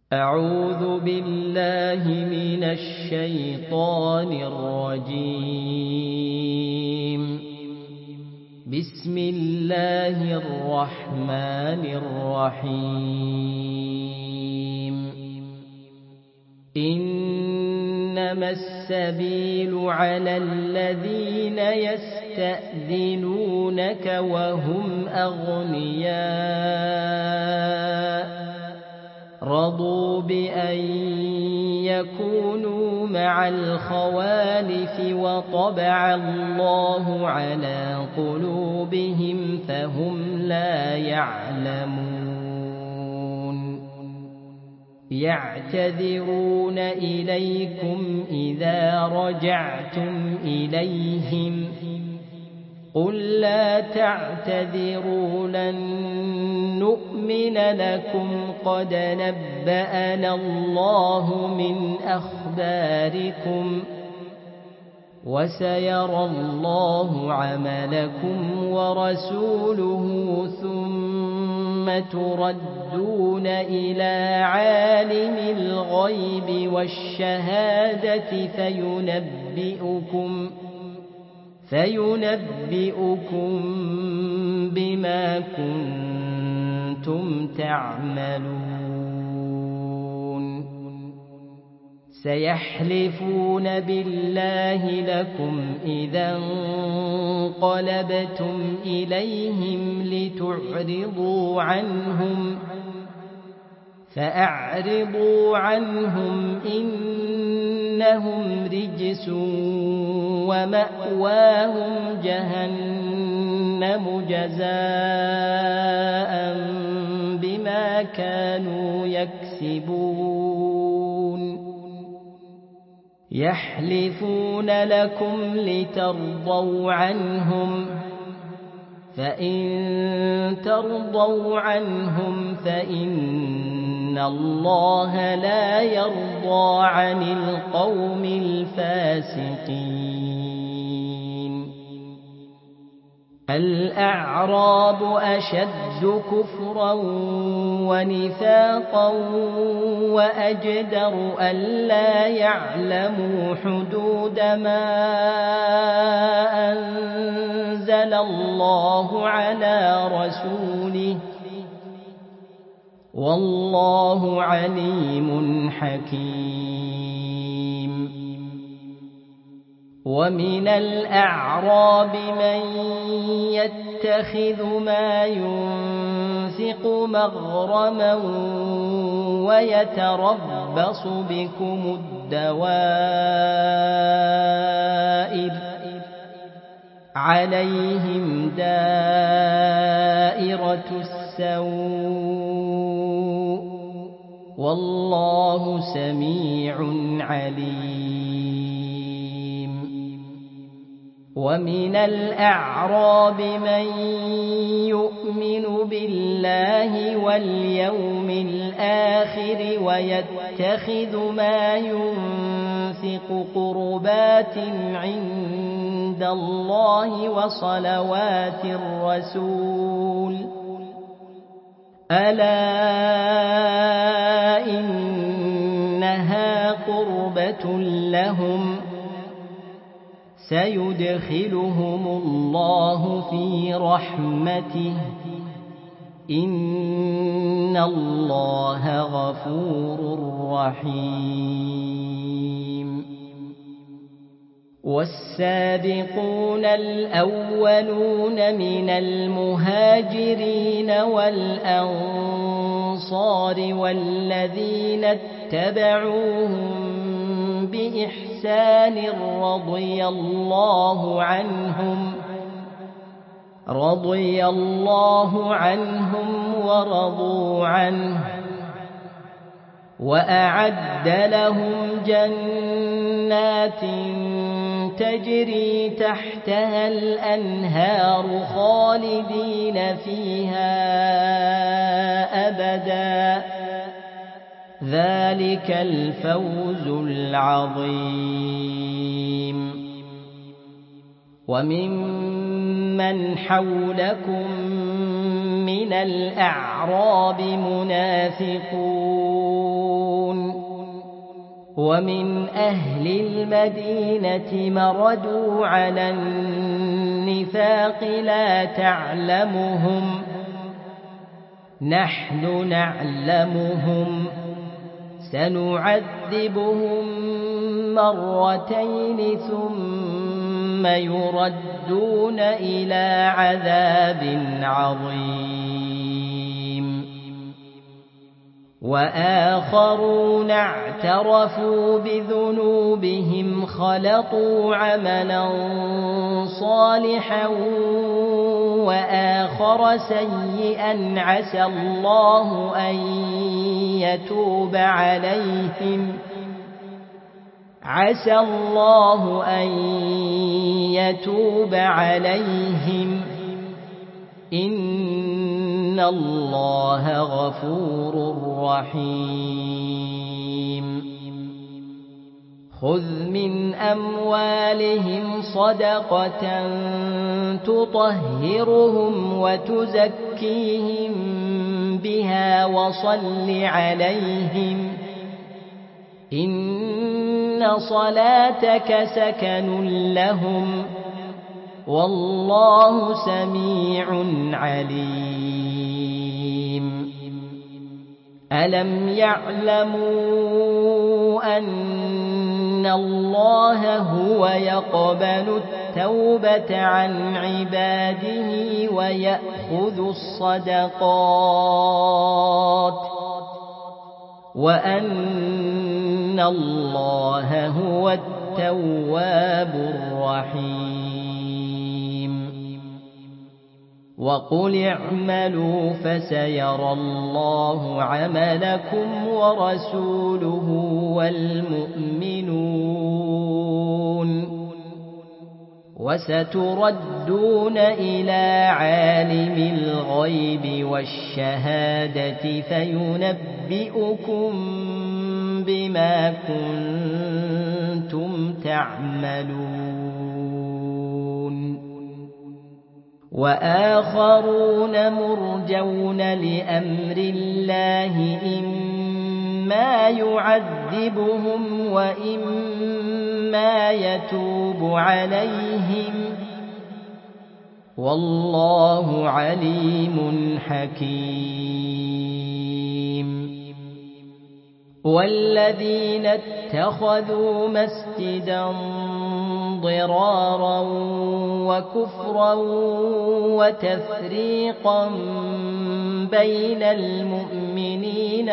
أعوذ بالله من الشيطان الرجيم. بسم الله الرحمن الرحيم. إنما السبيل على الذين يستأذنونك وهم أغنياء رضوا بأن يكونوا مع الخوالف وطبع الله على قلوبهم فهم لا يعلمون. يعتذرون إليكم إذا رجعتم إليهم قل لا تعتذروا لن نؤمن لكم قد نبأنا الله من أخباركم وسيرى الله عملكم ورسوله ثم تردون إلى عالم الغيب والشهادة فينبئكم بما كنتم تعملون. سيحلفون بالله لكم إذا انقلبتم إليهم لتعرضوا عنهم فأعرضوا عنهم إنهم رجس ومأواهم جهنم جزاء بما كانوا يكسبون. يحلفون لكم لترضوا عنهم فإن ترضوا عنهم فإن الله لا يرضى عن القوم الفاسقين. الأعراب أشد كفرا ونفاقا وأجدر ألا يعلموا حدود ما أنزل الله على رسوله والله عليم حكيم. ومن الأعراب من يتخذ ما ينفق مغرما ويتربص بكم الدوائر عليهم دائرة السوء والله سميع عليم. ومن الأعراب من يؤمن بالله واليوم الآخر ويتخذ ما ينفق قربات عند الله وصلوات الرسول ألا إنها قربة لهم سيدخلهم الله في رحمته إن الله غفور رحيم. والسابقون الأولون من المهاجرين والأنصار والذين اتبعوهم بإحسان رضي الله عنهم ورضوا عنه وأعد لهم جنات تجري تحتها الأنهار خالدين فيها أبدا ذلك الفوز العظيم. وممن حولكم من الأعراب منافقون ومن أهل المدينة مردوا على النفاق لا تعلمهم نحن نعلمهم سنعذبهم مرتين ثم يردون إلى عذاب عظيم وآخرون اعترفوا بذنوبهم خلطوا عملا صالحا وآخر سيئا عسى الله أن يتوب عليهم إن الله غفور رحيم خذ من أموالهم صدقة تطهرهم وتزكيهم بها وصل عليهم إن صلاتك سكن لهم والله سميع عليم ألم يعلموا أن الله هو يقبل التوبة عن عباده ويأخذ الصدقات وأن الله هو التواب الرحيم وقل اعملوا فسيرى الله عملكم ورسوله والمؤمنون وستردون إلى عالم الغيب والشهادة فينبئكم بما كنتم تعملون وآخرون مرجون لأمر الله إما يعذبهم وإما يتوب عليهم والله عليم حكيم والذين اتخذوا مسجدا ضرارا وكفرا وتفريقا بين المؤمنين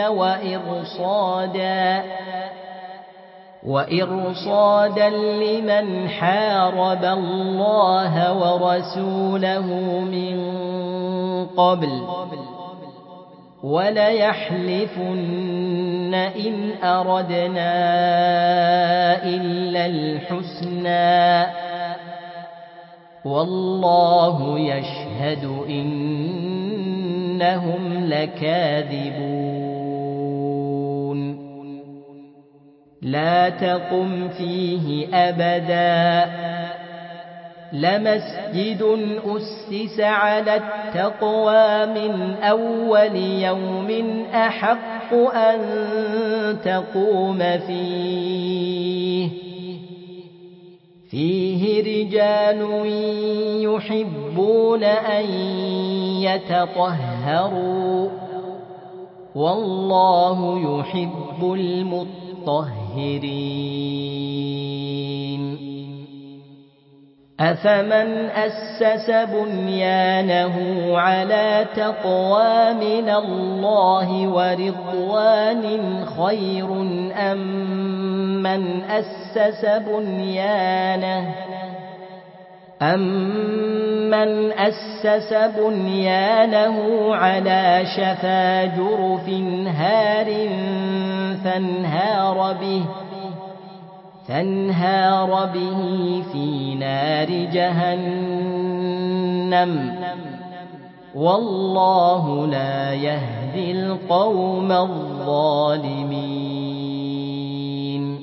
وإرصادا لمن حارب الله ورسوله من قبل وليحلفن إن أردنا إلا الحسنى والله يشهد إنهم لكاذبون لا تقم فيه أبدا لمسجد أسس على التقوى من أول يوم أحق أن تقوم فيه رجال يحبون أن يتطهروا والله يحب المطهرين أفمن أسس بنيانه على تقوى من الله ورضوان خير أم من أسس بنيانه على شفا جرف هار فانهار به في نار جهنم والله لا يهدي القوم الظالمين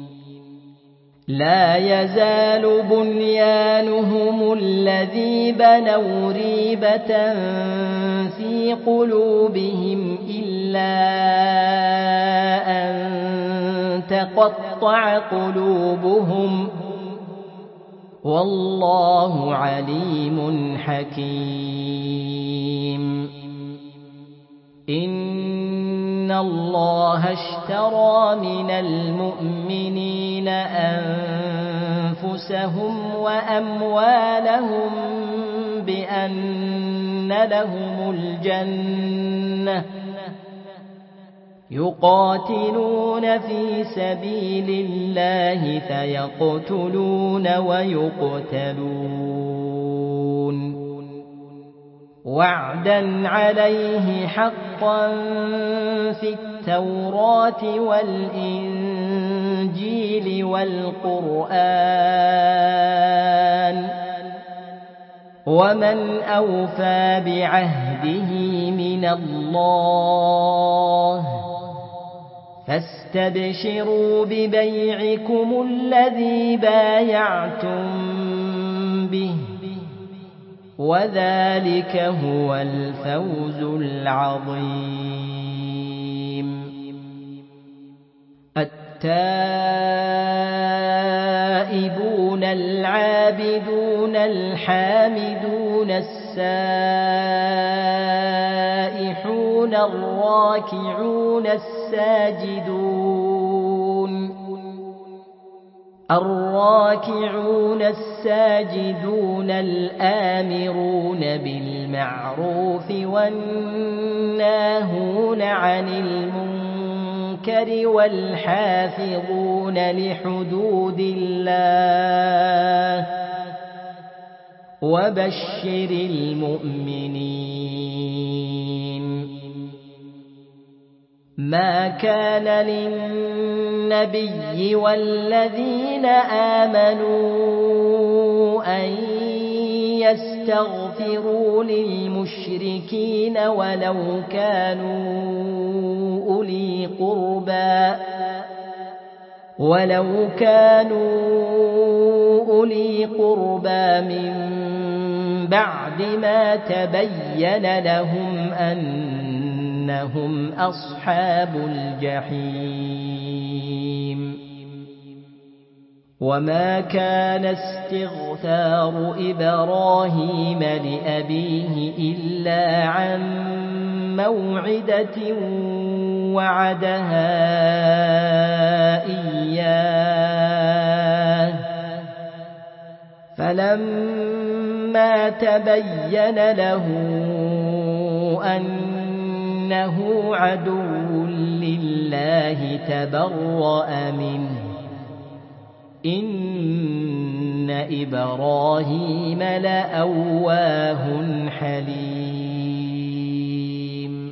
لا يزال بنيانهم الذي بنوا ريبة في قلوبهم إلا أن تقطع قلوبهم والله عليم حكيم إن الله اشترى من المؤمنين أنفسهم وأموالهم بأن لهم الجنة يقاتلون في سبيل الله فيقتلون ويقتلون وعدا عليه حقا في التوراة والإنجيل والقرآن ومن أوفى بعهده من الله فاستبشروا ببيعكم الذي بايعتم به وذلك هو الفوز العظيم التائبون العابدون الحامدون السائحون الراكعون الساجدون الآمرون بالمعروف والناهون عن المنكر والحافظون لحدود الله وبشر المؤمنين ما كان للنبي والذين آمنوا أن يستغفروا للمشركين ولو كانوا أولي قربى من بعد ما تبين لهم أنهم أصحاب الجحيم وما كان استغفار إبراهيم لأبيه إلا عن موعدة وعدها إياه فلما تبين له أنه عدو لله تبرأ منه إن إبراهيم لأواه حليم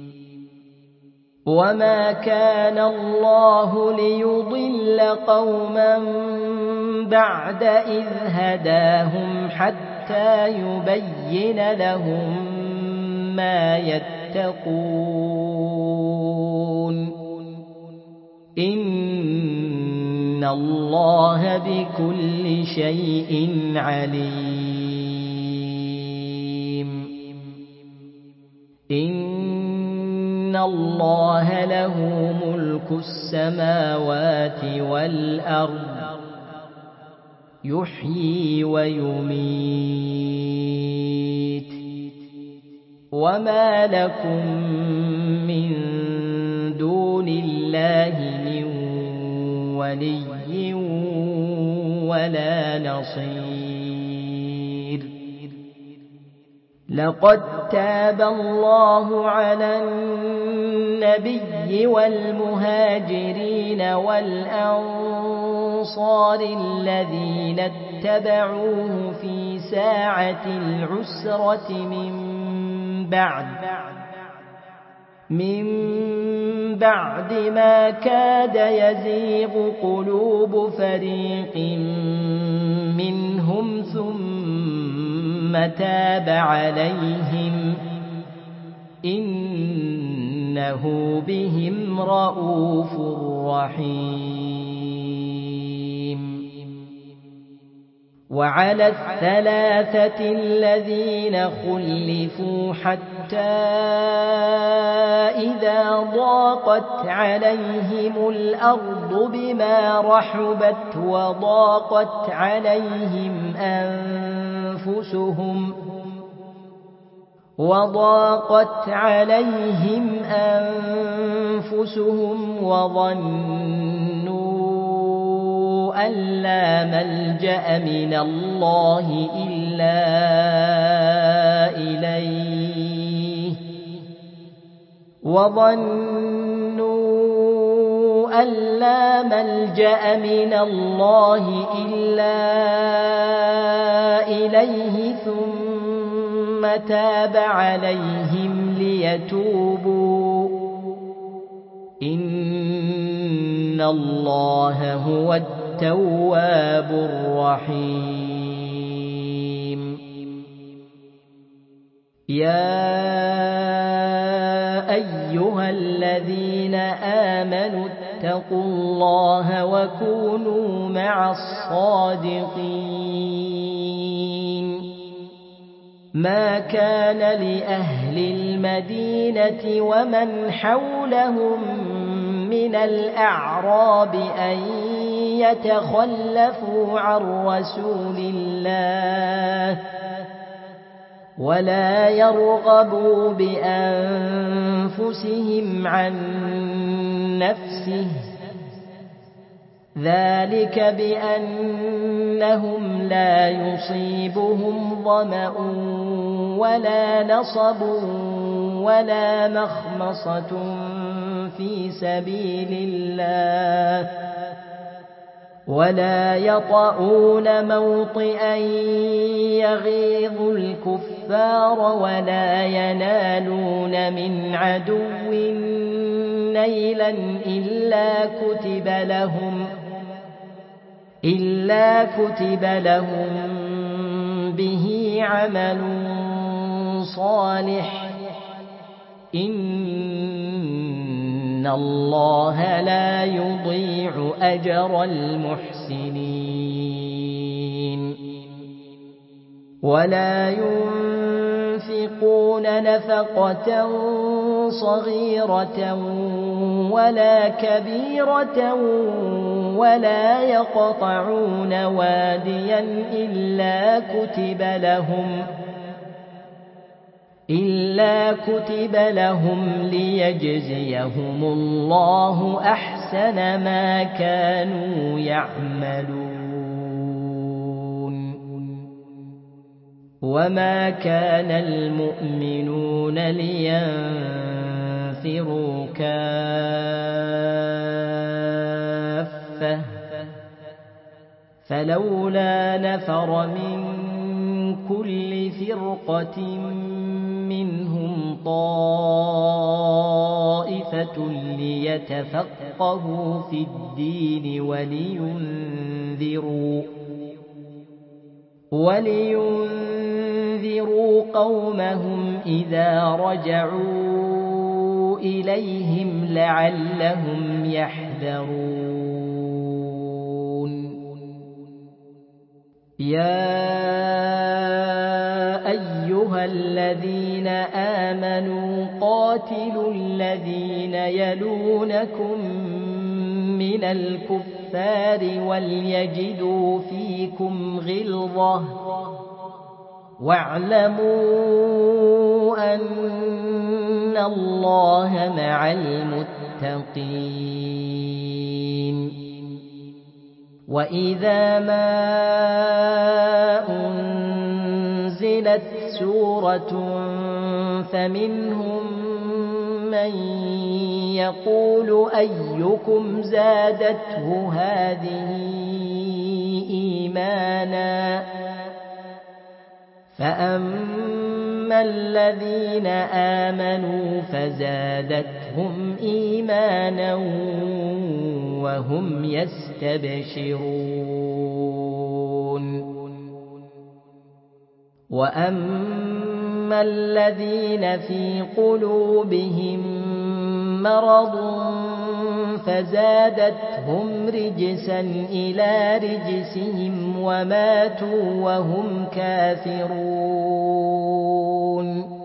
وما كان الله ليضل قوما بعد إذ هداهم حتى يبين لهم ما يتقون إن الله بكل شيء عليم إن الله له ملك السماوات والأرض يحيي ويميت وما لكم من دون الله من ولي ولا نصير لقد تاب الله على النبي والمهاجرين والأنصار الذين اتبعوه في ساعة العسرة من بعد ما كاد يزيغ قلوب فريق منهم ثم تاب عليهم إنه بهم رءوف رحيم وعلى الثلاثة الذين خلفوا حتى إذا ضاقت عليهم الأرض بما رحبت وضاقت عليهم أنفسهم وظنوا أن لا ملجأ من الله إلا إليه ثم تاب عليهم ليتوبوا إن الله هو التواب الرحيم يا أيها الذين آمنوا اتقوا الله وكونوا مع الصادقين ما كان لأهل المدينة ومن حولهم من الأعراب أن يتخلفوا عن رسول الله ولا يرغبوا بأنفسهم عن نفسه ذلك بأنهم لا يصيبهم ظمأ ولا نصب ولا مخمصة في سبيل الله ولا يطؤون موطئا يغيظ الكفار ولا ينالون من عدو نيلا إلا كتب لهم به عمل صالح إن الله لا يضيع أجر المحسنين ولا ينفقون نفقة صغيرة ولا كبيرة ولا يقطعون واديا إلا كتب لهم ليجزيهم الله أحسن ما كانوا يعملون وما كان المؤمنون لينفروا كافة فلولا نفر من كل فرقة منهم طائفة ليتفقهوا في الدين ولينذروا قومهم إذا رجعوا إليهم لعلهم يحذرون يا أيها الذين آمنوا قاتلوا الذين يلونكم من الكفار وليجدوا فيكم غلظة واعلموا أن الله مع المتقين وإذا ما أنزلت سورة فمنهم من يقول أيكم زادته هذه إيمانا فأما الذين آمنوا فزادتهم إيمانا وهم يستبشرون وأما الذين في قلوبهم مرض فزادتهم رجسا إلى رجسهم وماتوا وهم كافرون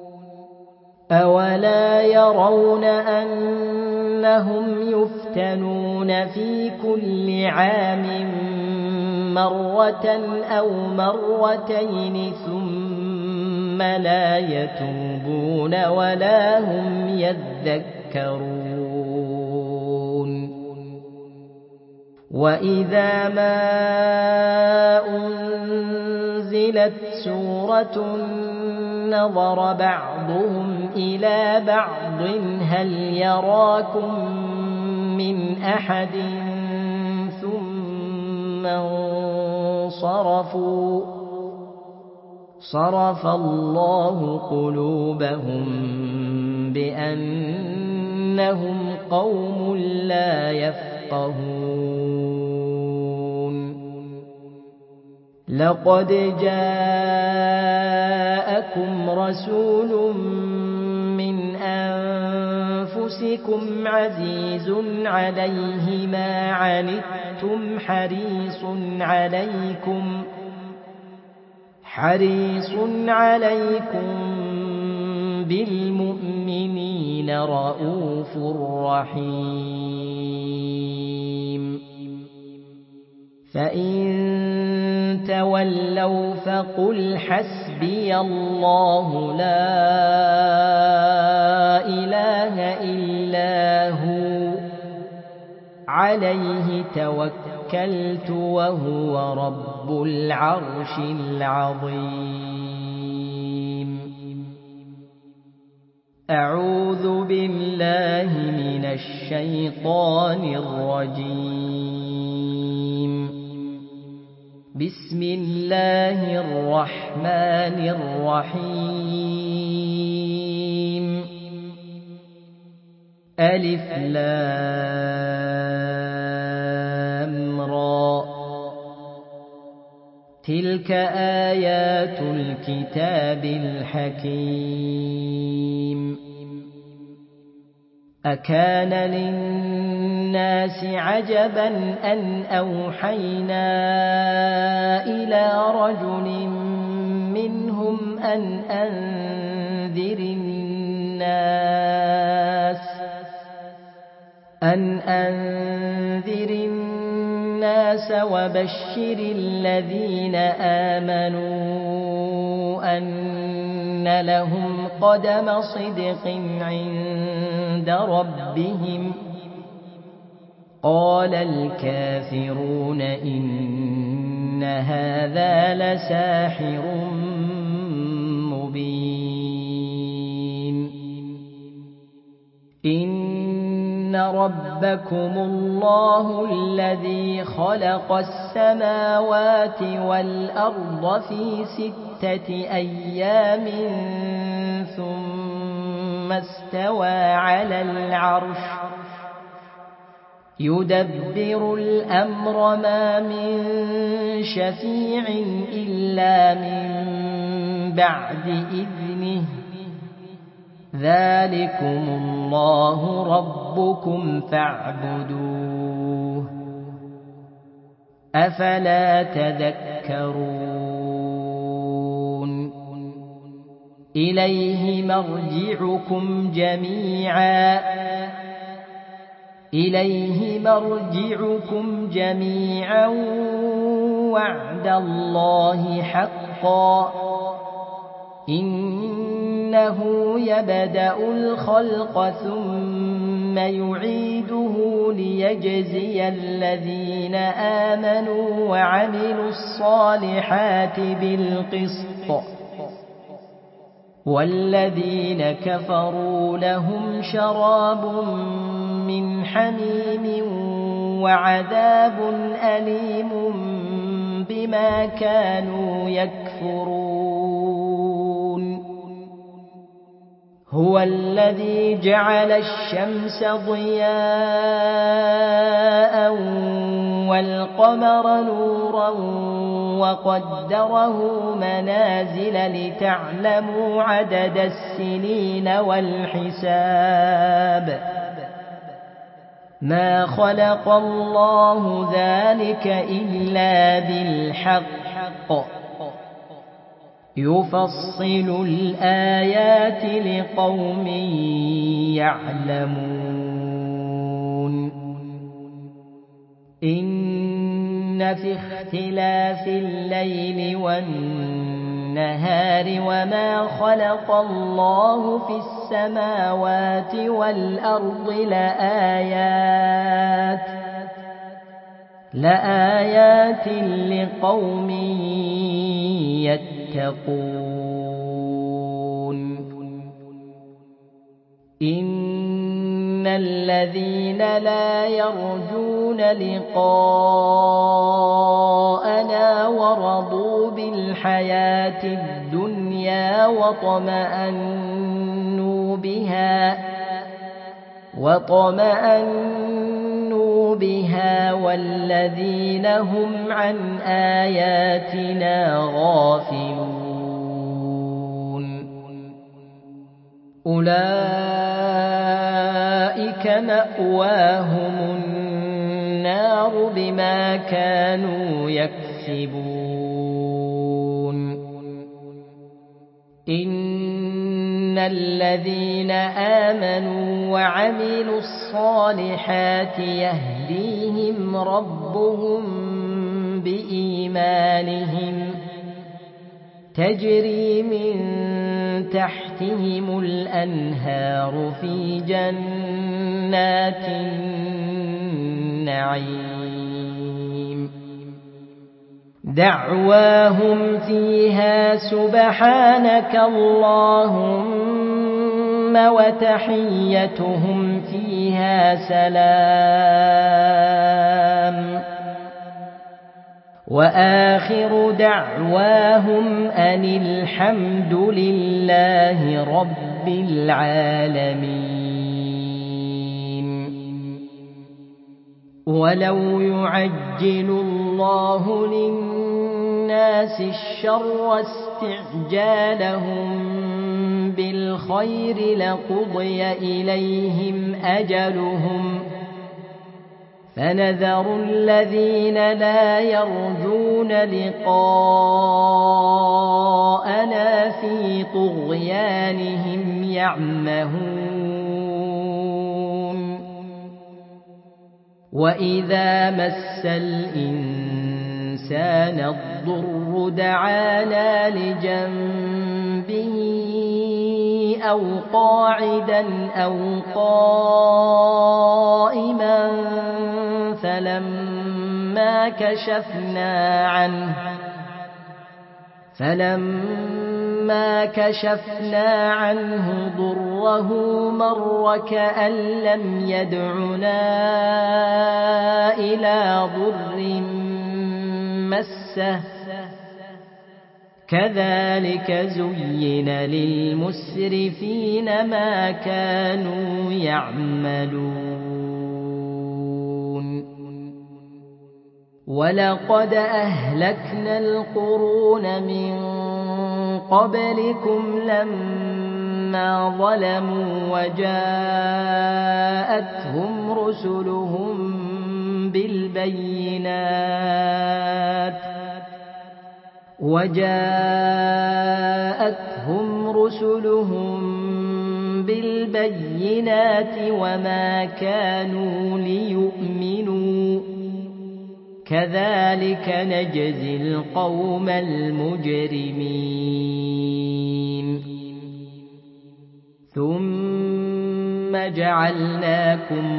أولا يرون أنهم يفتنون في كل عام مرة أو مرتين ثم لا يتوبون ولا هم يذكرون وإذا ما أنزلت سورة نظر بعضهم إلى بعض هل يراكم من أحد ثم انصرفوا صرف الله قلوبهم بأنهم قوم لا يفقهون لقد جاءكم رسول من أنفسكم عزيز عليه ما عنتم حريص عليكم بالمؤمنين رؤوف رحيم فإن تولوا فقل حسبي الله لا إله إلا هو عليه توكلت وهو رب العرش العظيم أعوذ بالله من الشيطان الرجيم بسم الله الرحمن الرحيم ألف لام را تلك آيات الكتاب الحكيم أكان للناس عجبا أن أوحينا إلى رجل منهم أن أنذر الناس وبشر الذين آمنوا أن لهم قدم صدق عند ربهم قال الكافرون إن هذا لساحر مبين إن ربكم الله الذي خلق السماوات والأرض في 6 أيام ثم استوى على العرش يدبر الأمر ما من شفيع إلا من بعد إذنه ذلكم الله ربكم فاعبدوه أفلا تذكرون إليه مرجعكم جميعا وعد الله حقا إنه يبدأ الخلق ثم يعيده ليجزي الذين آمنوا وعملوا الصالحات بالقسط والذين كفروا لهم شراب من حميم وعذاب أليم بما كانوا يكفرون هو الذي جعل الشمس ضياء والقمر نورا وقدره منازل لتعلموا عدد السنين والحساب ما خلق الله ذلك إلا بالحق يفصل الآيات لقوم يعلمون إن في اختلاف الليل والنهار وما خلق الله في السماوات والأرض لآيات لقوم يتقون إن الذين لا يرجون لقاءنا ورضوا بالحياة الدنيا وطمأنوا بها والذين هم عن آياتنا غافلون أولئك مأواهم النار بما كانوا يكسبون إن الذين آمنوا وعملوا الصالحات يهديهم ربهم بإيمانهم تجري من تحتهم الأنهار في جنات النعيم دعواهم فيها سبحانك اللهم وتحيتهم فيها سلام وآخر دعواهم أن الحمد لله رب العالمين ولو يعجل الله للناس الشر استعجالهم بالخير لقضي إليهم أجلهم فنذر الذين لا يرجون لقاءنا في طغيانهم يعمهون وإذا مس الإنسان الضر دعانا لجنبه أو قاعدا أو قائما فلما كشفنا عنه ضره مر كأن لم يدعنا إلى ضر مسه كذلك زين للمسرفين ما كانوا يعملون ولقد أهلكنا القرون من قبلكم لما ظلموا وجاءتهم رسلهم بالبينات وما كانوا ليؤمنوا كذلك نجزي القوم المجرمين ثم جعلناكم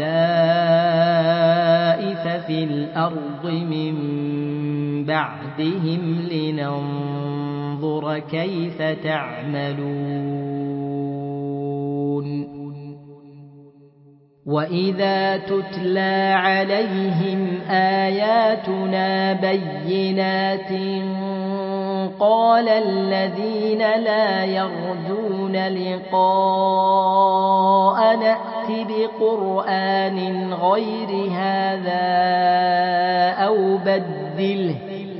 خلائف في الأرض من بعدهم لننظر كيف تعملون وإذا تتلى عليهم آياتنا بينات قال الذين لا يرجون لقاء نأت بقرآن غير هذا أو بدله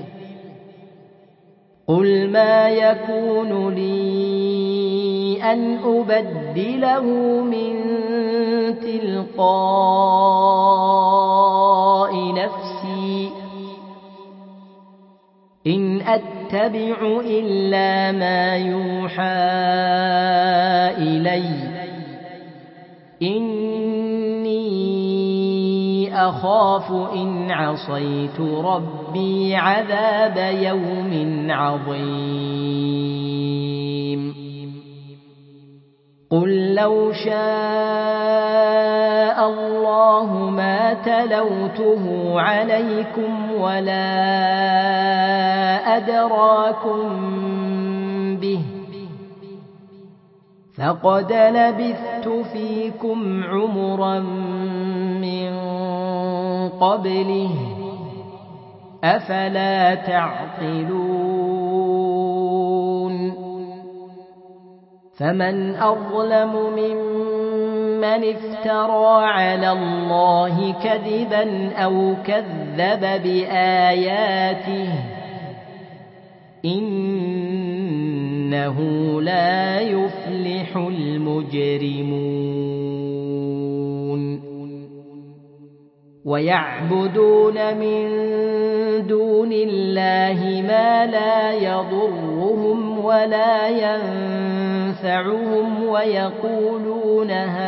قل ما يكون لي أن أبدله من تلقاء نفسي إن أتبع إلا ما يوحى إلي إني أخاف إن عصيت ربي عذاب يوم عظيم قل لو شاء الله ما تلوته عليكم ولا أدراكم به فقد لبثت فيكم عمرا من قبله أفلا تعقلون فمن أظلم ممن افترى على الله كذبا أو كذب بآياته إنه لا يفلح المجرمون ويعبدون من دون الله ما لا يضرهم ولا ينفعهم ويقولون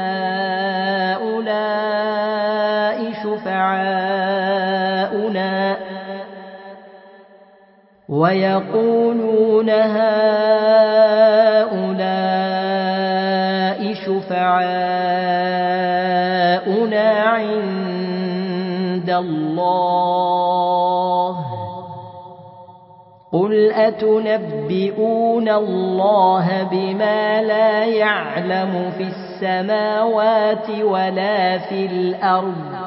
هؤلاء شفعاؤنا عند الله قل أتنبئون الله بما لا يعلم في السماوات ولا في الأرض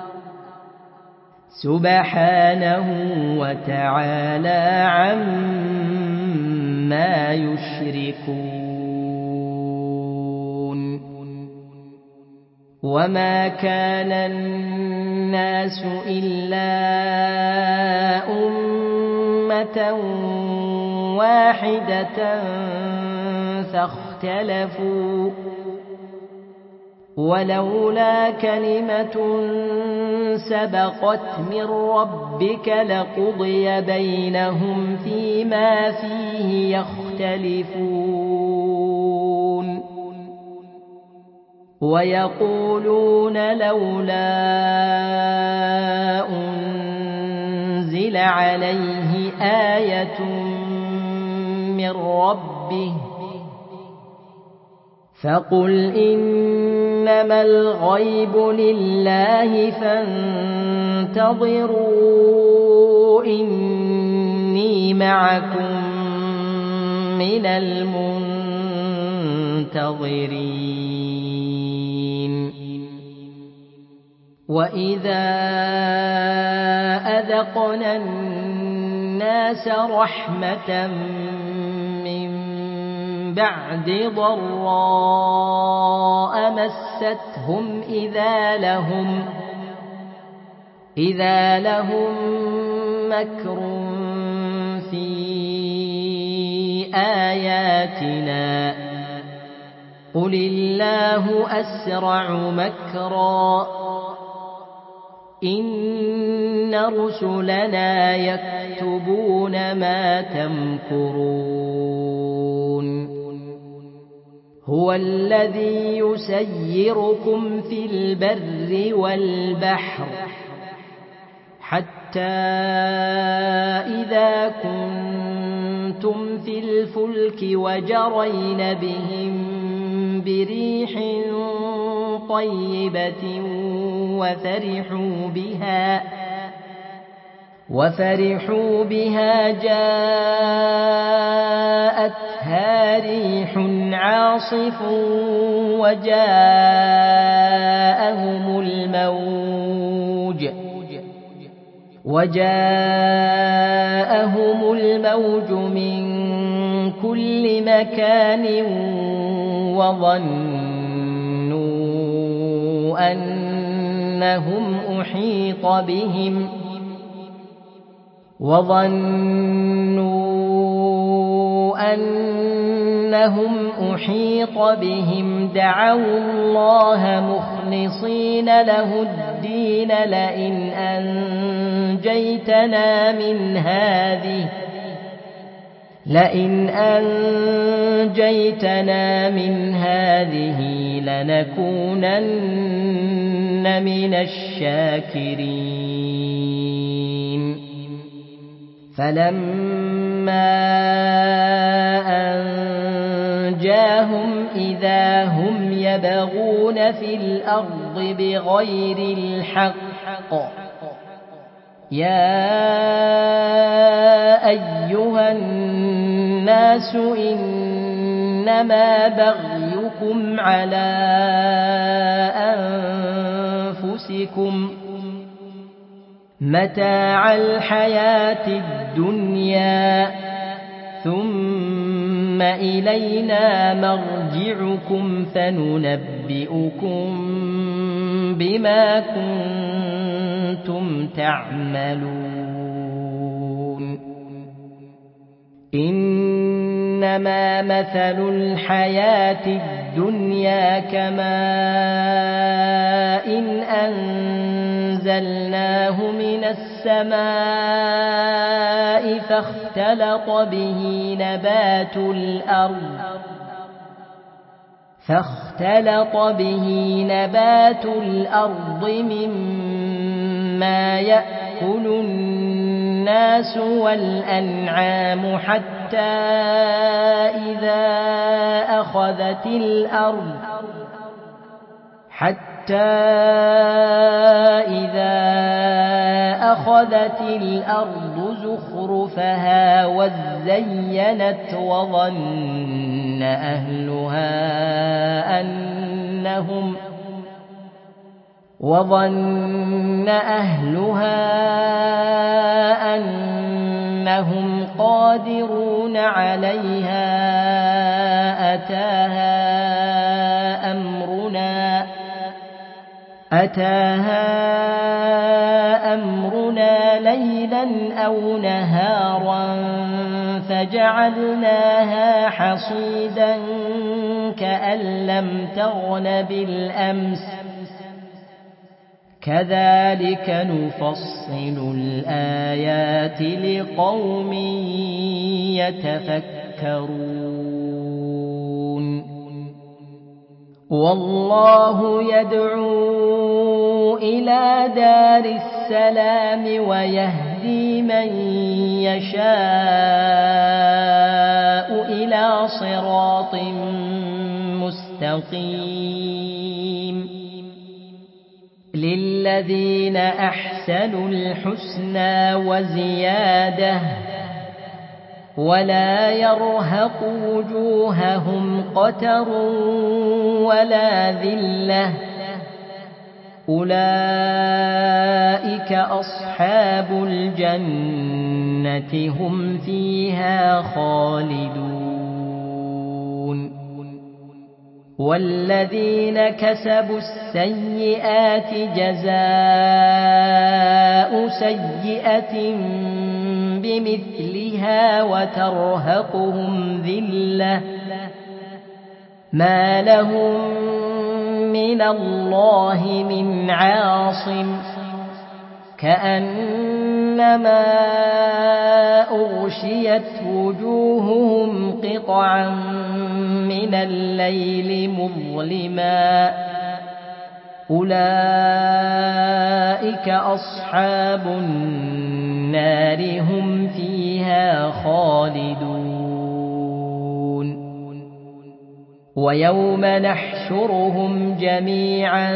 سبحانه وتعالى عما يشركون وما كان الناس إلا أمة واحدة فاختلفوا ولولا كلمة سبقت من ربك لقضي بينهم فيما فيه يختلفون ويقولون لولا أنزل عليه آية من ربه فقل إنما الغيب لله فانتظروا إني معكم من المنتظرين وإذا أذقنا الناس رحمة من بعد ضراء مستهم إذا لهم مكر في آياتنا قل الله أسرع مكرا إن رسلنا يكتبون ما تمكرون هو الذي يسيركم في البر والبحر حتى إذا كنتم في الفلك وجرين بهم بريح طيبة وفرحوا بها جاءتها ريح عاصف وجاءهم الموج من كل مكان وظنوا أنهم أحيط بهم دعوا الله مخلصين له الدين لئن أنجيتنا من هذه لنكونن من الشاكرين فلما أنجاهم إذا هم يبغون في الأرض بغير الحق يا أيها الناس إنما بغيكم على أنفسكم متاع الحياة الدنيا ثم إلينا مرجعكم فننبئكم بما كنتم تعملون إنما مثل الحياة الدنيا كماء أنزلناه من السماء فاختلط به نبات الأرض مما يأكل الناس والأنعام حتى إذا أخذت الأرض زخرفها وزينت وظن أهلها أنهم قادرون عليها أتاها أمرنا ليلا أو نهارا فجعلناها حصيدا كأن لم تغن بالأمس كذلك نفصل الآيات لقوم يتفكرون والله يدعو إلى دار السلام ويهدي من يشاء إلى صراط مستقيم للذين أحسنوا الحسنى وزيادة ولا يرهق وجوههم قتر ولا ذلة أولئك أصحاب الجنة هم فيها خالدون والذين كسبوا السيئات جزاء سيئة بمثلها وترهقهم ذلة ما لهم من الله من عاصم كأنما أغشيت وجوههم قطعا من الليل مظلما أولئك أصحاب النار هم فيها خالدون ويوم نحشرهم جميعا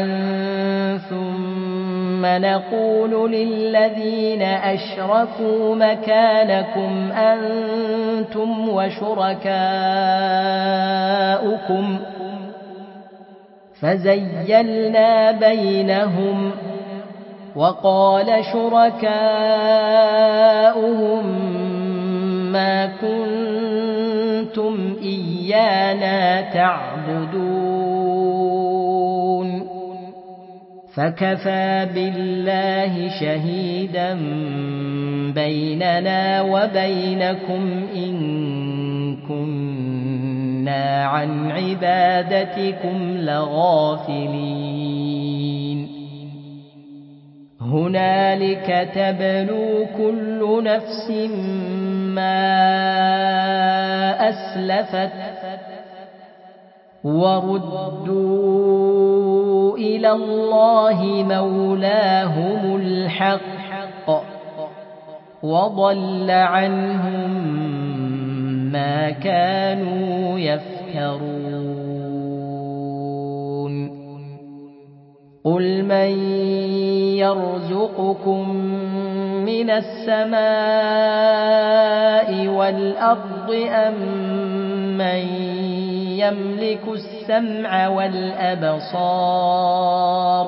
ثم نقول للذين أشركوا مكانكم أنتم وشركاؤكم فزيلنا بينهم وقال شركاؤهم ما كنتم إيانا تعبدون فكفى بالله شهيدا بيننا وبينكم إن كنا عن عبادتكم لغافلين هنالك تبلو كل نفس ما أسلفت وردوا إلى الله مولاهم الحق وضل عنهم ما كانوا يفترون قل من يرزقكم من السماء والأرض أم من يملك السمع والأبصار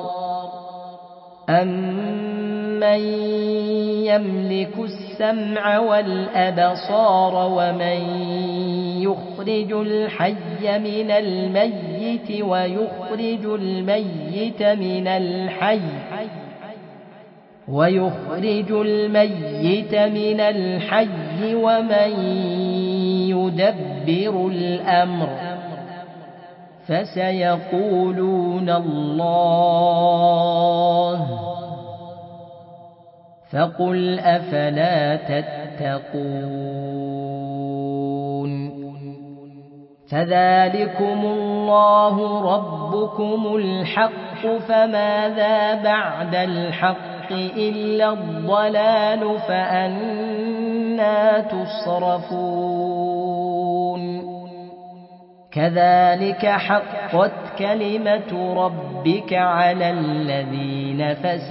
أمن يملك السمع والأبصار ومن يخرج الحي من الميت ويخرج الميت من الحي ومن يدبر الأمر فسيقولون الله فقل أفلا تتقون فذلكم الله ربكم الحق فماذا بعد الحق إلا الضلال فأنى تصرفون كذلك حقت كلمة ربك على الذين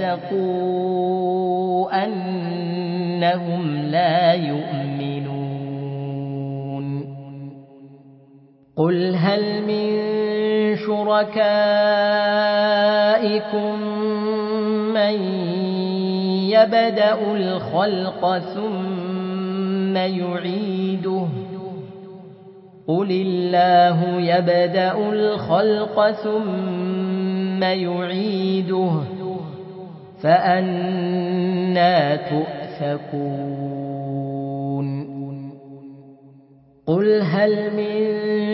فسقوا أنهم لا يؤمنون قل هل من شركائكم من يبدأ الخلق ثم يعيده قل الله يبدأ الخلق ثم يعيده فأنى تؤفكون قل هل من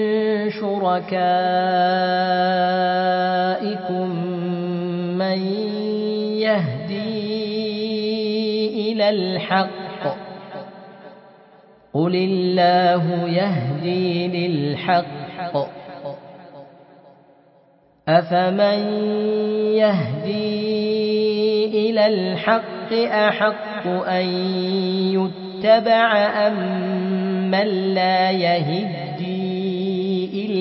شركائكم من يهدي إلى الحق قل الله يهدي للحق أفمن يهدي إلى الحق أحق أن يتبع أم من لا يهدي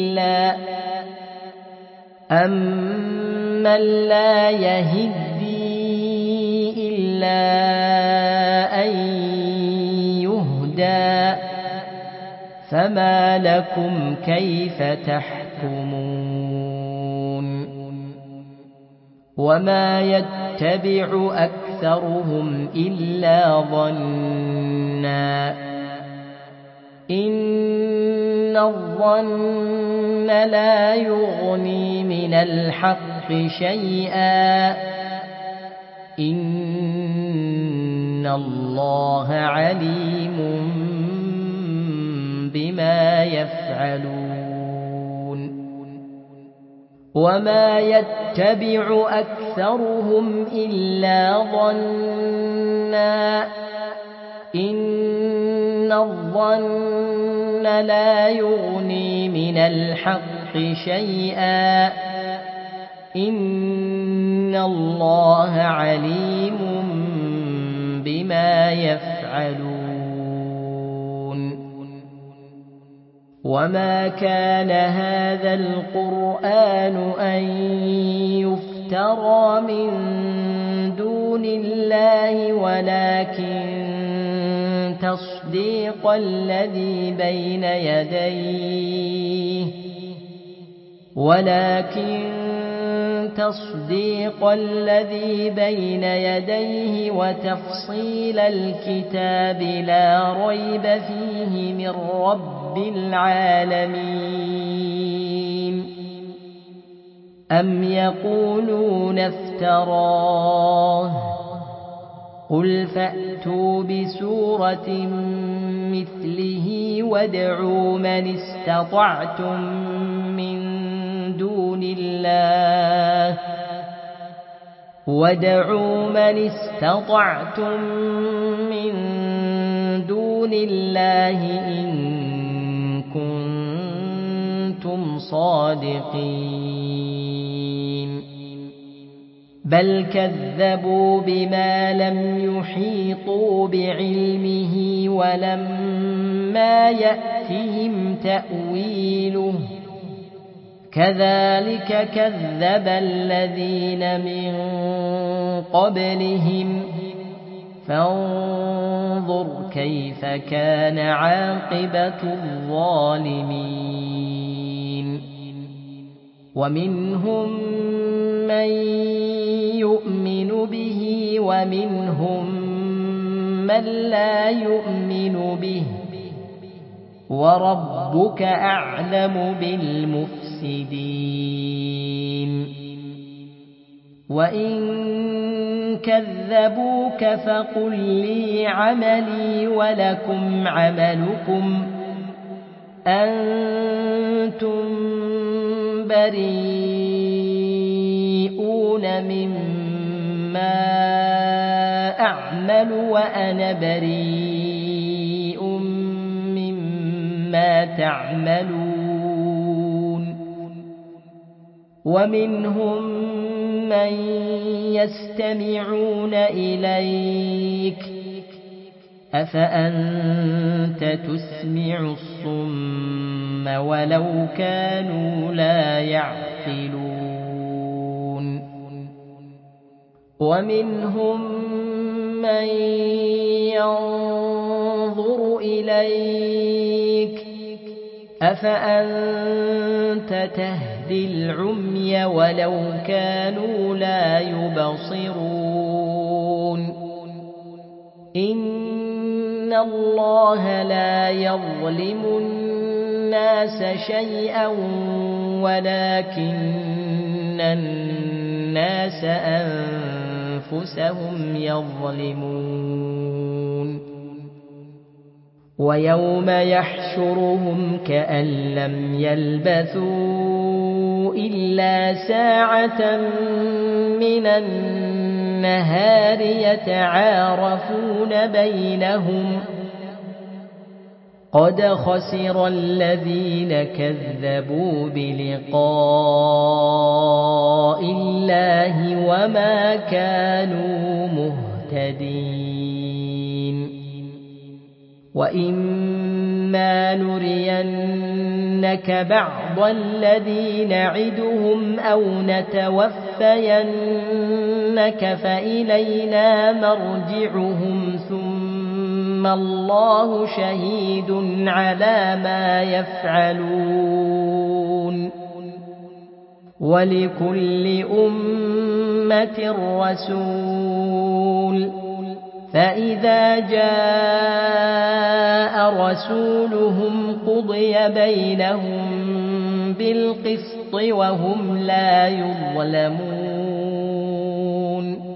إلا أن يهدى فما لكم كيف تحكمون وما يتبع أكثرهم إلا ظنا إن الظن لا يغني من الحق شيئا إن الله عليم بما يفعلون وما يتبع أكثرهم إلا ظنا إن الظن لا يغني من الحق شيئا إن الله عليم بما يفعلون وما كان هذا القرآن أن يفترى من دون الله ولكن تصديق الذي بين يديه وتفصيل الكتاب لا ريب فيه من رب العالمين أم يقولون افتراه قل فأتوا بسورة مثله وادعوا من استطعتم من دون الله وادعوا من استطعتم من دون الله إن كنتم صادقين بل كذبوا بما لم يحيطوا بعلمه ولما يأتهم تأويله كذلك كذب الذين من قبلهم فانظر كيف كان عاقبة الظالمين ومنهم من يؤمن به ومنهم من لا يؤمن به وربك أعلم بالمفسدين وإن كذبوك فقل لي عملي ولكم عملكم أنتم بريئون مما أعمل وأنا بريء مما تعملون ومنهم من يستمعون إليك أفأنت تسمع الصم ولو كانوا لا يعقلون ومنهم من ينظر إليك أفأنت تهدي العمي ولو كانوا لا يبصرون إن الله لا يظلم الناس شيئا ولكن الناس أنفسهم يظلمون ويوم يحشرهم كأن لم يلبثوا إلا ساعة من النهار يتعارفون بينهم قد خسر الذين كذبوا بلقاء الله وما كانوا مهتدين وإما نرينك بعض الذي نعدهم أو نتوفينك فإلينا مرجعهم ثم الله شهيد على ما يفعلون ولكل أمة رسول فإذا جاء رسولهم قضي بينهم بالقسط وهم لا يظلمون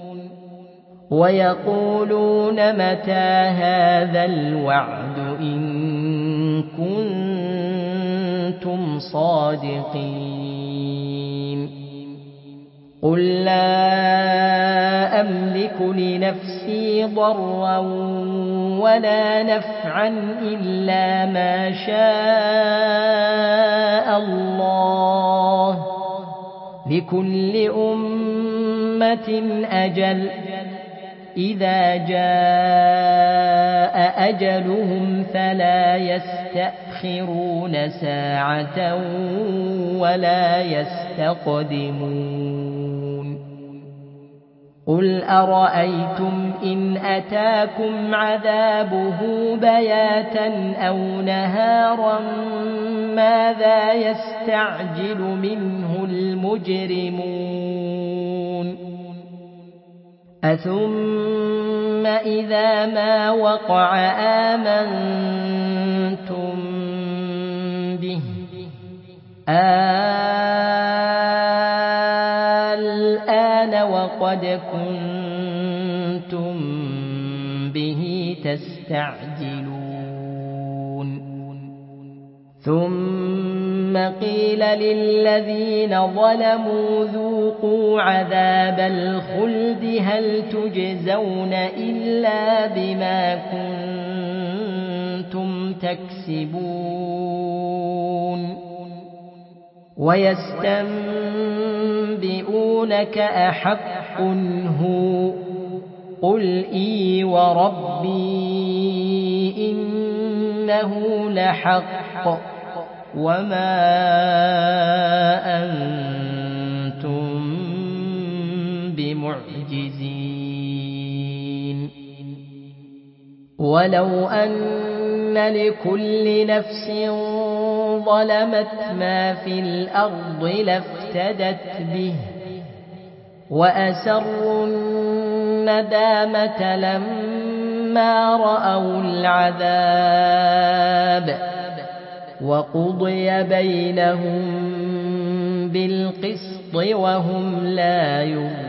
ويقولون متى هذا الوعد إن كنتم صادقين قل لا أملك لنفسي ضرا ولا نفعا إلا ما شاء الله لكل أمة أجل إذا جاء أجلهم فلا يستأخرون ساعة ولا يستقدمون قل أرأيتم إن أتاكم عذابه بياتا أو نهارا ماذا يستعجل منه المجرمون أثم إذا ما وقع آمنتم به الآن وقد كنتم به تستعجلون ثم قيل للذين ظلموا ذوقوا عذاب الخلد هل تجزون إلا بما كنتم تكسبون ويستنبئونك أحق هو قل إي وربي إنه لحق وما أنتم بمعجزين ولو أن لكل نفس ظلمت ما في الأرض لافتدت به وأسروا الندامة لما رأوا العذاب وقضي بينهم بالقسط وهم لا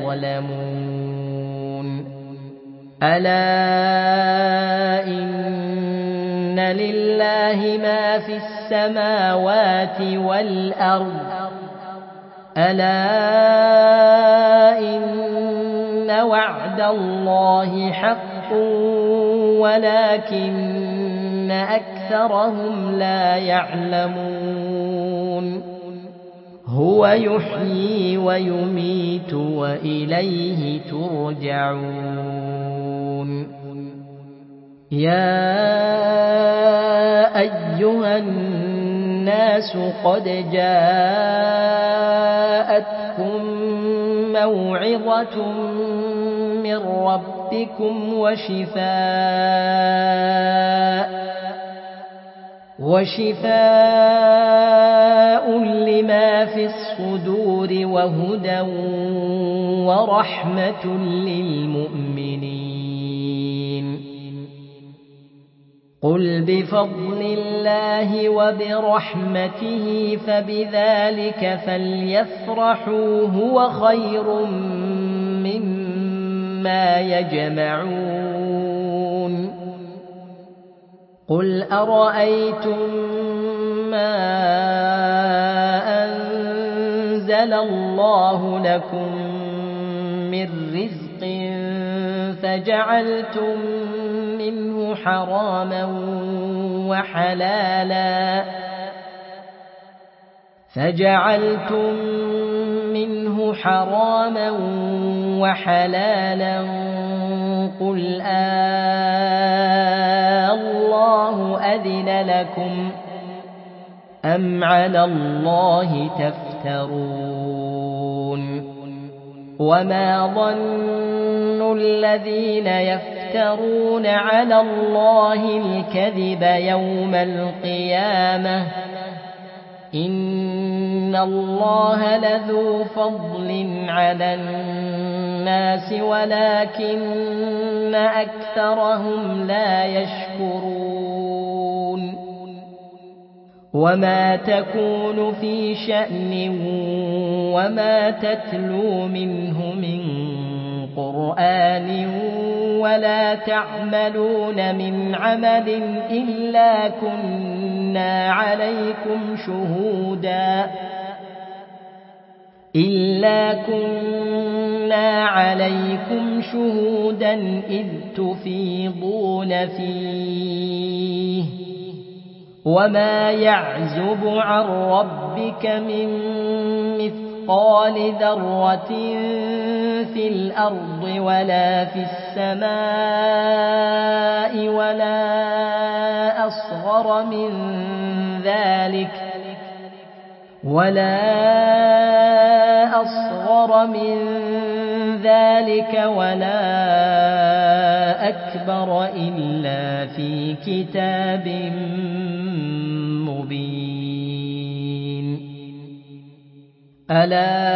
يظلمون ألا إن لله ما في السماوات والأرض ألا إن وعد الله حق ولكن أكثرهم لا يعلمون هو يحيي ويميت وإليه ترجعون يا أيها الناس قد جاءتكم موعظة من ربكم وشفاء لما في الصدور وهدى ورحمة للمؤمنين قل بفضل الله وبرحمته فبذلك فليفرحوا هو خير مما يجمعون قل أرأيتم ما أنزل الله لكم من رزق فجعلتم منه حراما وحلالا قل الله أذن لكم أم على الله تفترون وما ظن الذين يفترون على الله الكذب يوم القيامة إن الله لذو فضل على الناس ولكن أكثرهم لا يشكرون وما تكون في شأن وما تتلو منه من قرآن ولا تعملون من عمل إلا كنا عليكم شهودا إذ تفيضون فيه وما يعزب عن ربك من مثقال ذرة في الأرض ولا في السماء ولا أصغر من ذلك ولا أكبر إلا في كتاب مبين ألا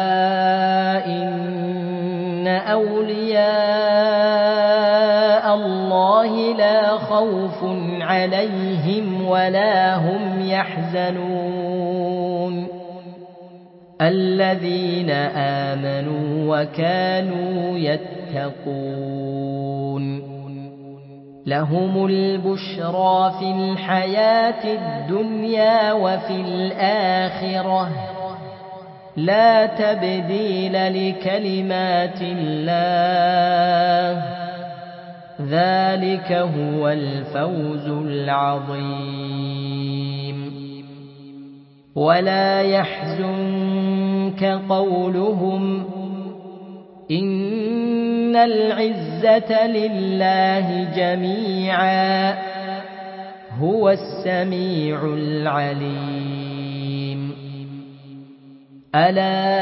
إن أولياء الله لا خوف عليهم ولا هم يحزنون الذين آمنوا وكانوا يتقون لهم البشرى في الحياة الدنيا وفي الآخرة لا تبديل لكلمات الله ذلك هو الفوز العظيم ولا يحزنك قولهم إن العزة لله جميعا هو السميع العليم ألا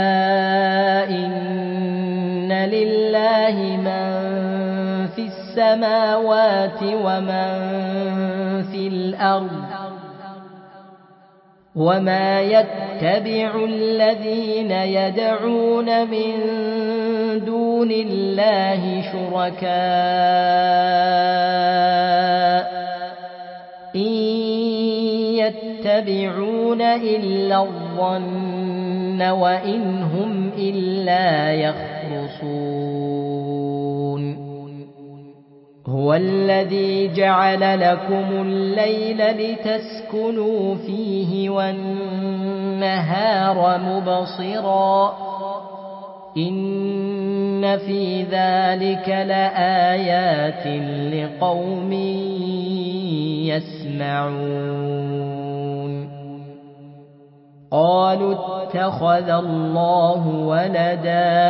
إن لله من في السماوات ومن في الأرض وما يتبع الذين يدعون من دون الله شركاء إن يتبعون إلا الظن وإن هم إلا يخرصون هو الذي جعل لكم الليل لتسكنوا فيه والنهار مبصرا إن في ذلك لآيات لقوم يسمعون قالوا اتخذ الله ولدا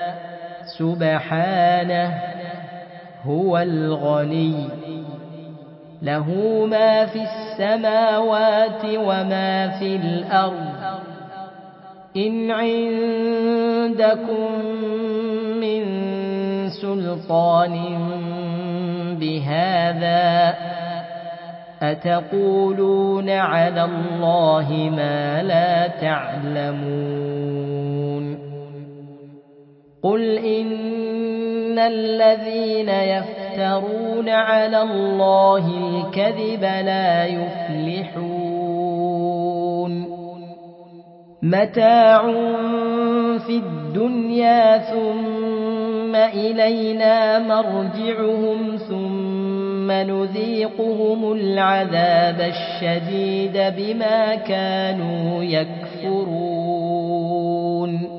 سبحانه هو الغني له ما في السماوات وما في الأرض إن عندكم من سلطان بهذا أتقولون على الله ما لا تعلمون قل إن الذين يفترون على الله الكذب لا يفلحون متاع في الدنيا ثم إلينا مرجعهم ثم نذيقهم العذاب الشديد بما كانوا يكفرون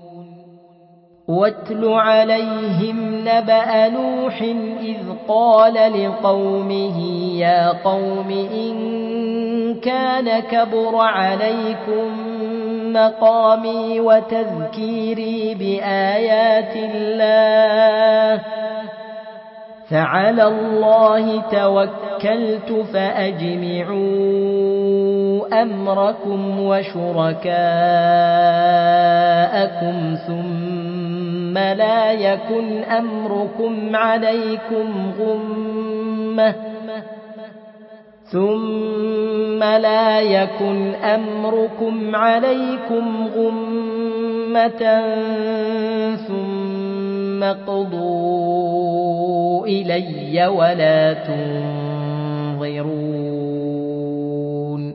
واتل عليهم نبأ نوح إذ قال لقومه يا قوم إن كان كبر عليكم مقامي وتذكيري بآيات الله فعلى الله توكلت فأجمعوا أمركم وشركاءكم ثم لا يكن أمركم عليكم غمة ثم اقضوا إلي ولا تنظرون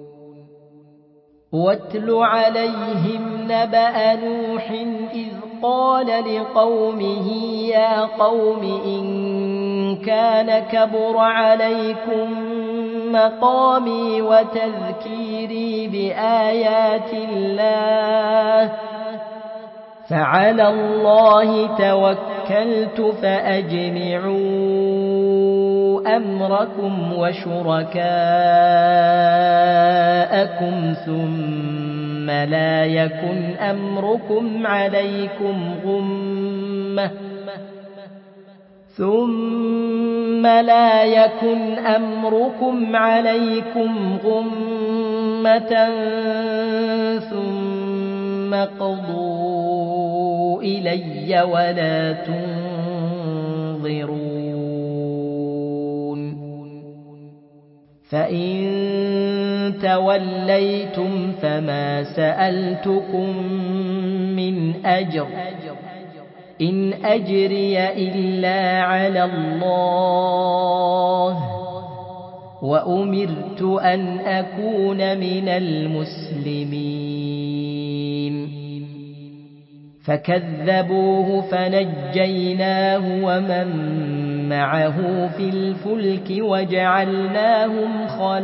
واتل عليهم نبأ نوح إذ قال لقومه يا قوم إن كان كبر عليكم مقامي وتذكيري بآيات الله فعلى الله توكلت فأجمعوا أمركم وشركاءكم ثم لا يكن أمركم عليكم غمة ثم اقضوا إلي ولا تنظرون فإن توليتم فما سألتكم من أجر إن أجري إلا على الله وأمرت أن أكون من المسلمين فكذبوه فنجيناه ومن معه في الفلك وجعلناهم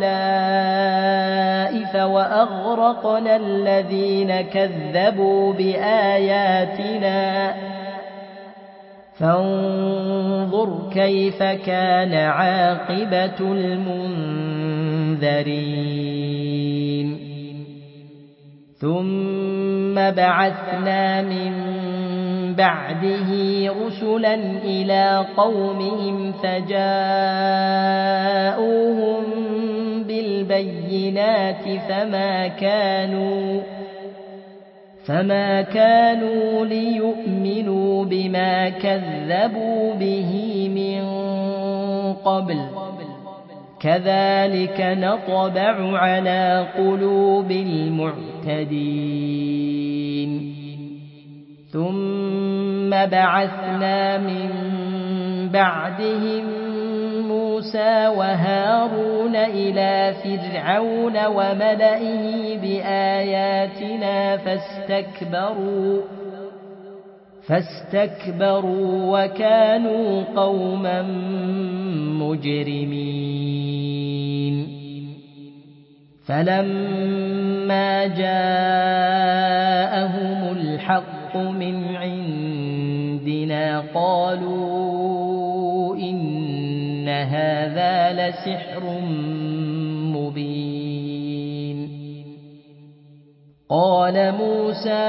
خلائف وأغرقنا الذين كذبوا بآياتنا فانظر كيف كان عاقبة المنذرين ثم بعثنا من بعده رسلا إلى قومهم فجاءوهم بالبينات فما كانوا ليؤمنوا بما كذبوا به من قبل كذلك نطبع على قلوب المعتدين ثم بعثنا من بعدهم موسى وهارون إلى فرعون وملئه بآياتنا فاستكبروا وكانوا قوما مجرمين فلما جاءهم الحق من عندنا قالوا إن هذا لسحر مبين قال موسى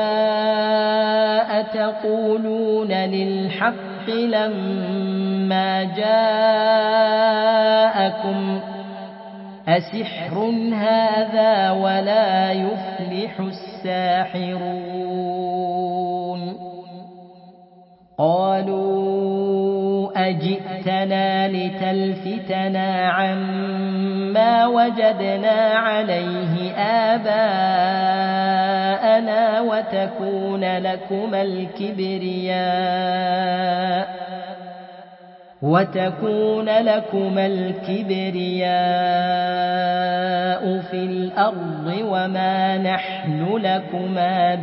أتقولون للحق لما جاءكم أسحر هذا ولا يفلح الساحرون قالوا أجئتنا لتلفتنا عما وجدنا عليه آباءنا وتكون لكما الكبرياء في الأرض وما نحن لكما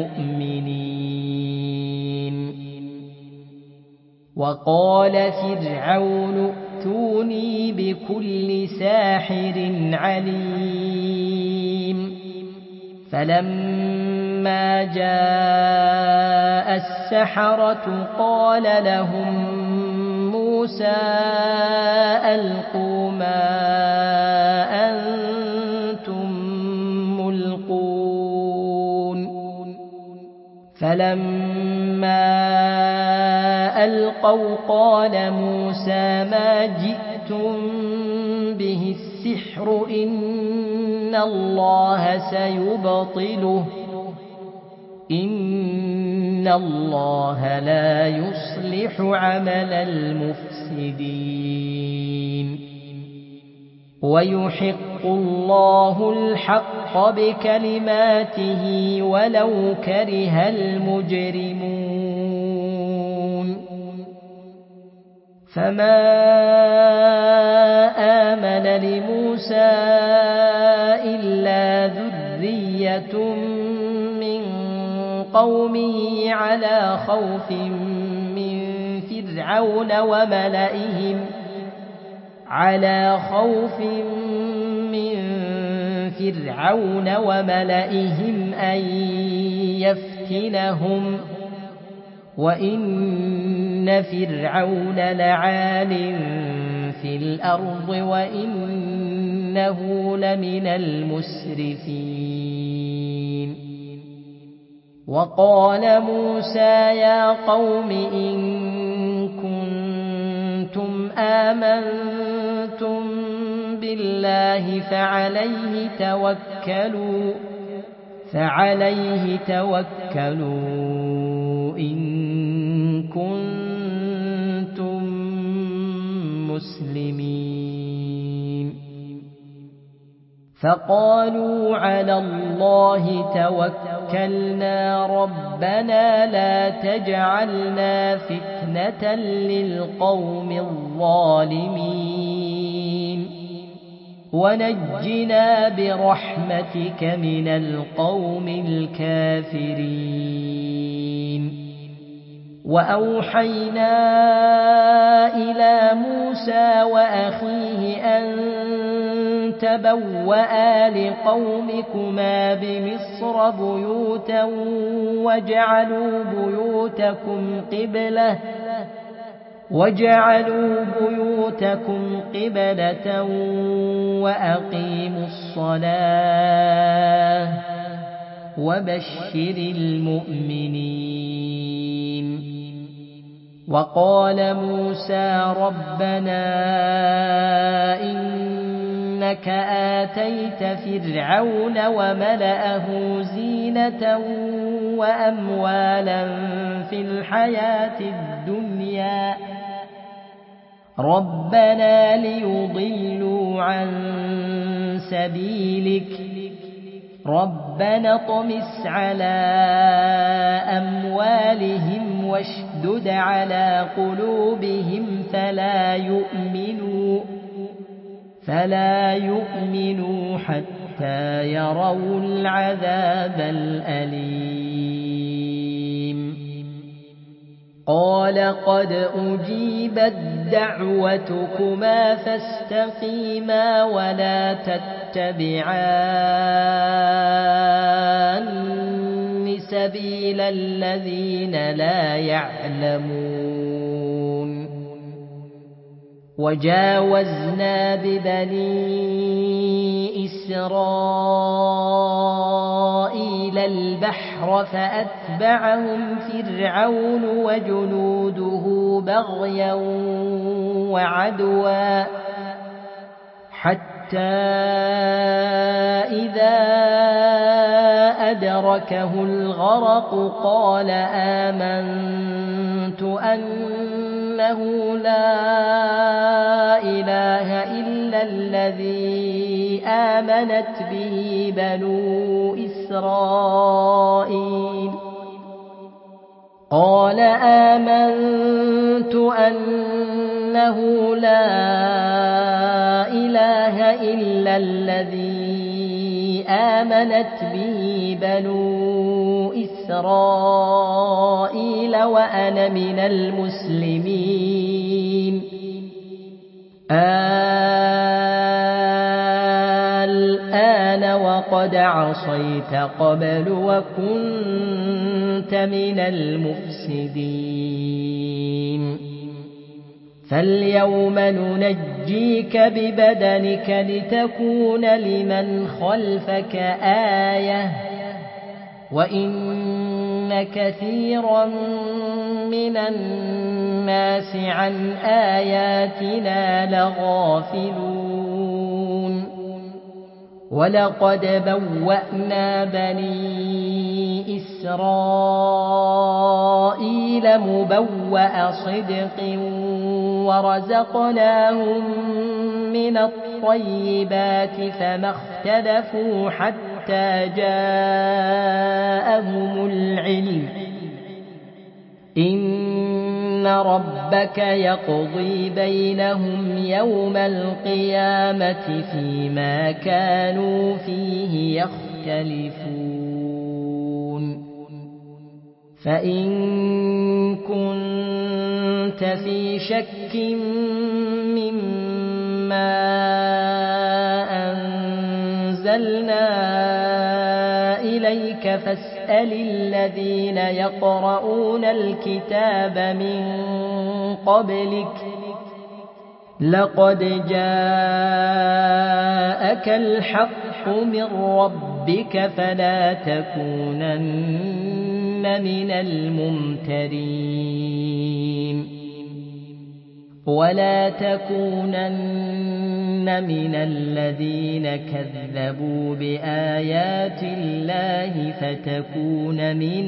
بمؤمنين وقال فرعون ائتوني بكل ساحر عليم فلما جاء السحرة قال لهم موسى ألقوا ما أنتم ملقون فلما ألقوا قال موسى ما جئتم به السحر إن الله سيبطله إن الله لا يصلح عمل المفسدين ويحق الله الحق بكلماته ولو كره المجرمون فما آمن لموسى إلا ذرية من قومه على خوف من فرعون وملئهم أن يفتنهم وإن فرعون لعال في الأرض وإنه لمن المسرفين وقال موسى يا قوم إن كنتم آمنتم بالله فعليه توكلوا إن كنتم مسلمين فقالوا على الله توكلنا ربنا لا تجعلنا فتنة للقوم الظالمين ونجنا برحمتك من القوم الكافرين وأوحينا إلى موسى وأخيه أن تبوأ لقومكما بمصر بيوتا وجعلوا بيوتكم قبلة وأقيموا الصلاة وبشر المؤمنين. وقال موسى ربنا إنك آتيت فرعون وملأه زينة وأموالا في الحياة الدنيا ربنا ليضلوا عن سبيلك ربنا اطمس على أموالهم واشدد على قلوبهم فلا يؤمنوا حتى يروا العذاب الأليم. قال قد أجيبت دعوتكما فاستقيما ولا تتبعان سبيل الذين لا يعلمون. وجاوزنا ببني إسرائيل البحر فأتبعهم فرعون وجنوده بغيا وعدوا حتى إذا أدركه الغرق قال آمنت أنه لا إله إلا الذي آمنت به بنو إسرائيل وأنا من المسلمين. الآن وقد عصيت قبل وكنت من المفسدين. فاليوم ننجيك ببدنك لتكون لمن خلفك آية وإن كثيرا من الناس عن آياتنا لغافلون. ولقد بوأنا بني إسرائيل مبوأ صدق ورزقناهم من الطيبات فما اختلفوا حتى جاءهم العلم. إن ربك يقضي بينهم يوم القيامة فيما كانوا فيه يختلفون. فإن كنت في شك مما أنزلنا إليك فاسأل الذين يقرؤون الكتاب من قبلك لقد جاءك الحق من ربك فلا تكونن من الممترين. ولا تكونن من الذين كذبوا بآيات الله فتكون من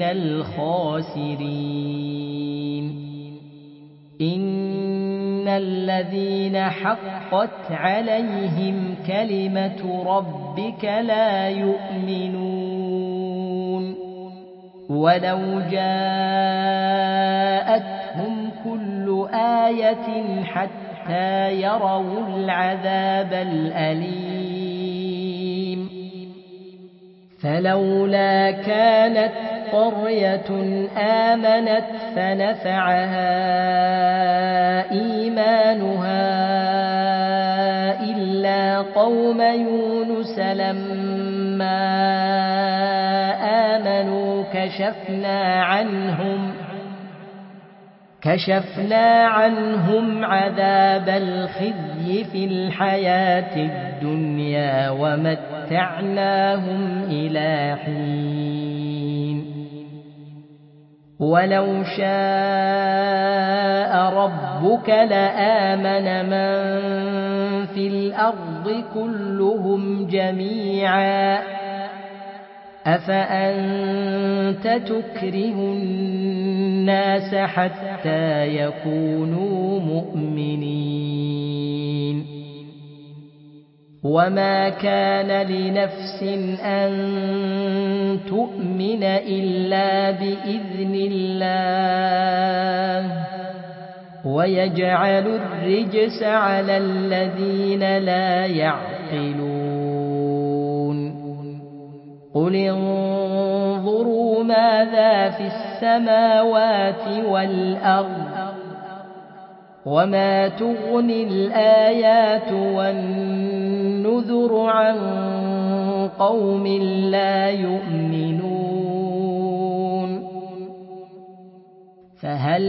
الخاسرين. إن الذين حقت عليهم كلمة ربك لا يؤمنون ولو جاءتهم كل آية حتى يروا العذاب الأليم. فلولا كانت قرية آمنت فنفعها إيمانها إلا قوم يونس لما آمنوا كشفنا عنهم عذاب الخزي في الحياة الدنيا ومتعناهم إلى حين ولو شاء ربك لآمن من في الأرض كلهم جميعا أفأنت تكره الناس حتى يكونوا مؤمنين وما كان لنفس أن تؤمن إلا بإذن الله ويجعل الرجس على الذين لا يعقلون قل انظروا ماذا في السماوات والأرض وما تغني الآيات والنذر عن قوم لا يؤمنون فهل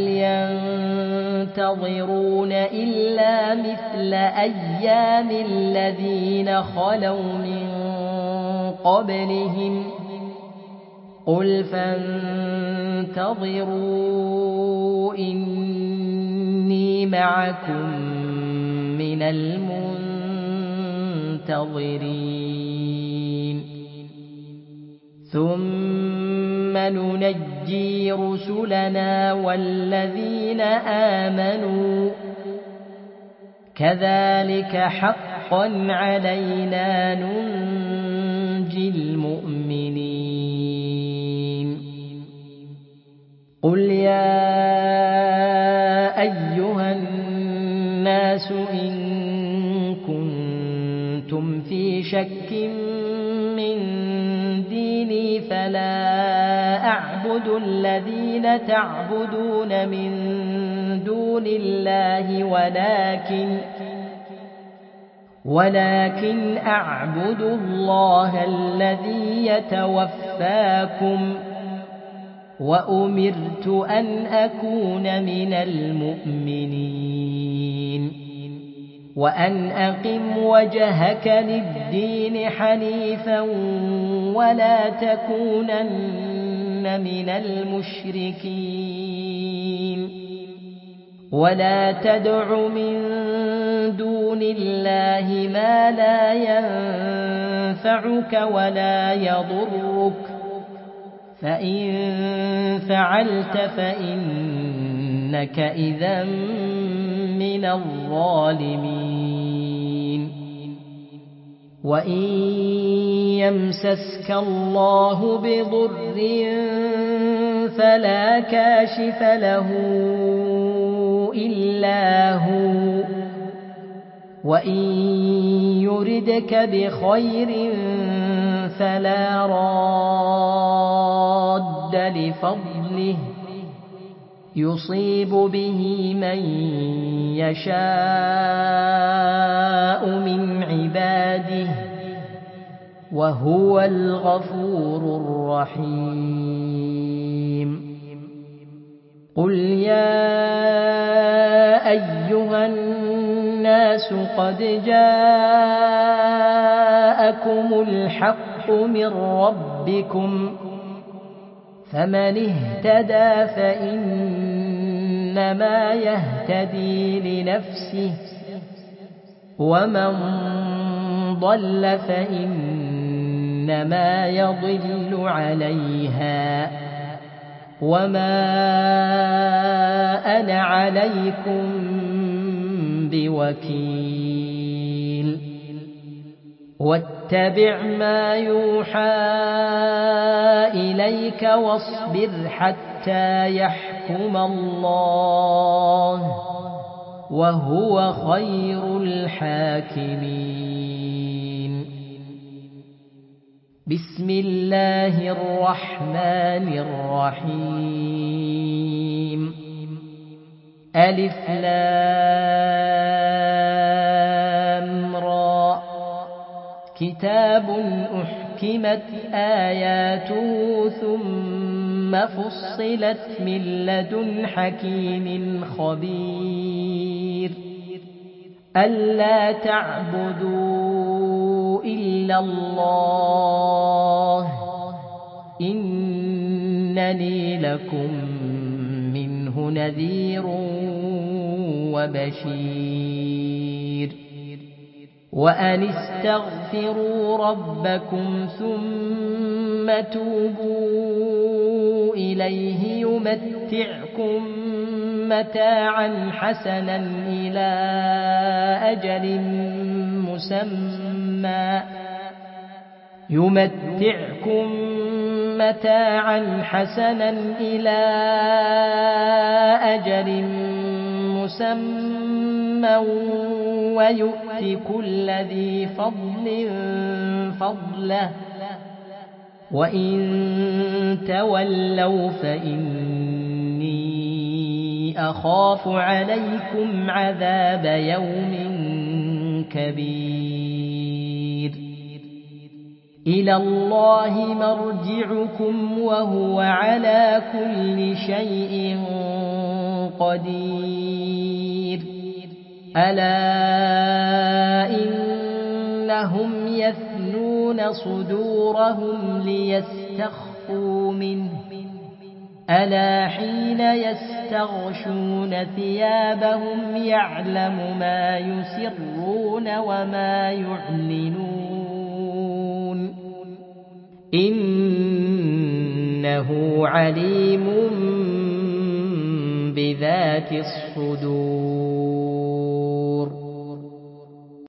ينتظرون إلا مثل أيام الذين خلوا من قبلهم قل فانتظروا إني معكم من المنتظرين ثم ننجي رسلنا والذين آمنوا كذلك حقا علينا ننجي المؤمنين قل يا أيها الناس إن كنتم في شك من ديني فلا أعبد الذين تعبدون من دون الله ولكن أعبد الله الذي يتوفاكم وأمرت أن أكون من المؤمنين وأن أقم وجهك للدين حنيفا ولا تكونن من المشركين ولا تدع من دون الله ما لا ينفعك ولا يضرك فإن فعلت فإنك إذا من الظالمين وإن يمسسك الله بضر فلا كاشف له إلا هو وإن يردك بخير فلا راد لفضله يصيب به من يشاء من عباده وهو الغفور الرحيم قل يا أيها الناس قد جاءكم الحق من ربكم فمن اهتدى فإنما يهتدي لنفسه ومن ضل فإنما يضل عليها وما أنا عليكم بوكيل واتبع ما يوحى إليك واصبر حتى يحكم الله وهو خير الحاكمين بسم الله الرحمن الرحيم ألف لام را كتاب أحكمت آياته ثم فصلت من لدن حكيم خبير ألا تعبدوا إلا الله إنني لكم منه نذير وبشير وأن استغفروا ربكم ثم توبوا إليه يمتعكم متاعا حسنا إلى أجل مسمى ويؤت كل ذي فضل فضله وإن تولوا فإني أخاف عليكم عذاب يوم كبير إلى الله مرجعكم وهو على كل شيء قدير ألا إنهم يثنون صدورهم ليستخفوا منه ألا حين يستغشون ثيابهم يعلم ما يسرون وما يعلنون إنه عليم بذات الصدور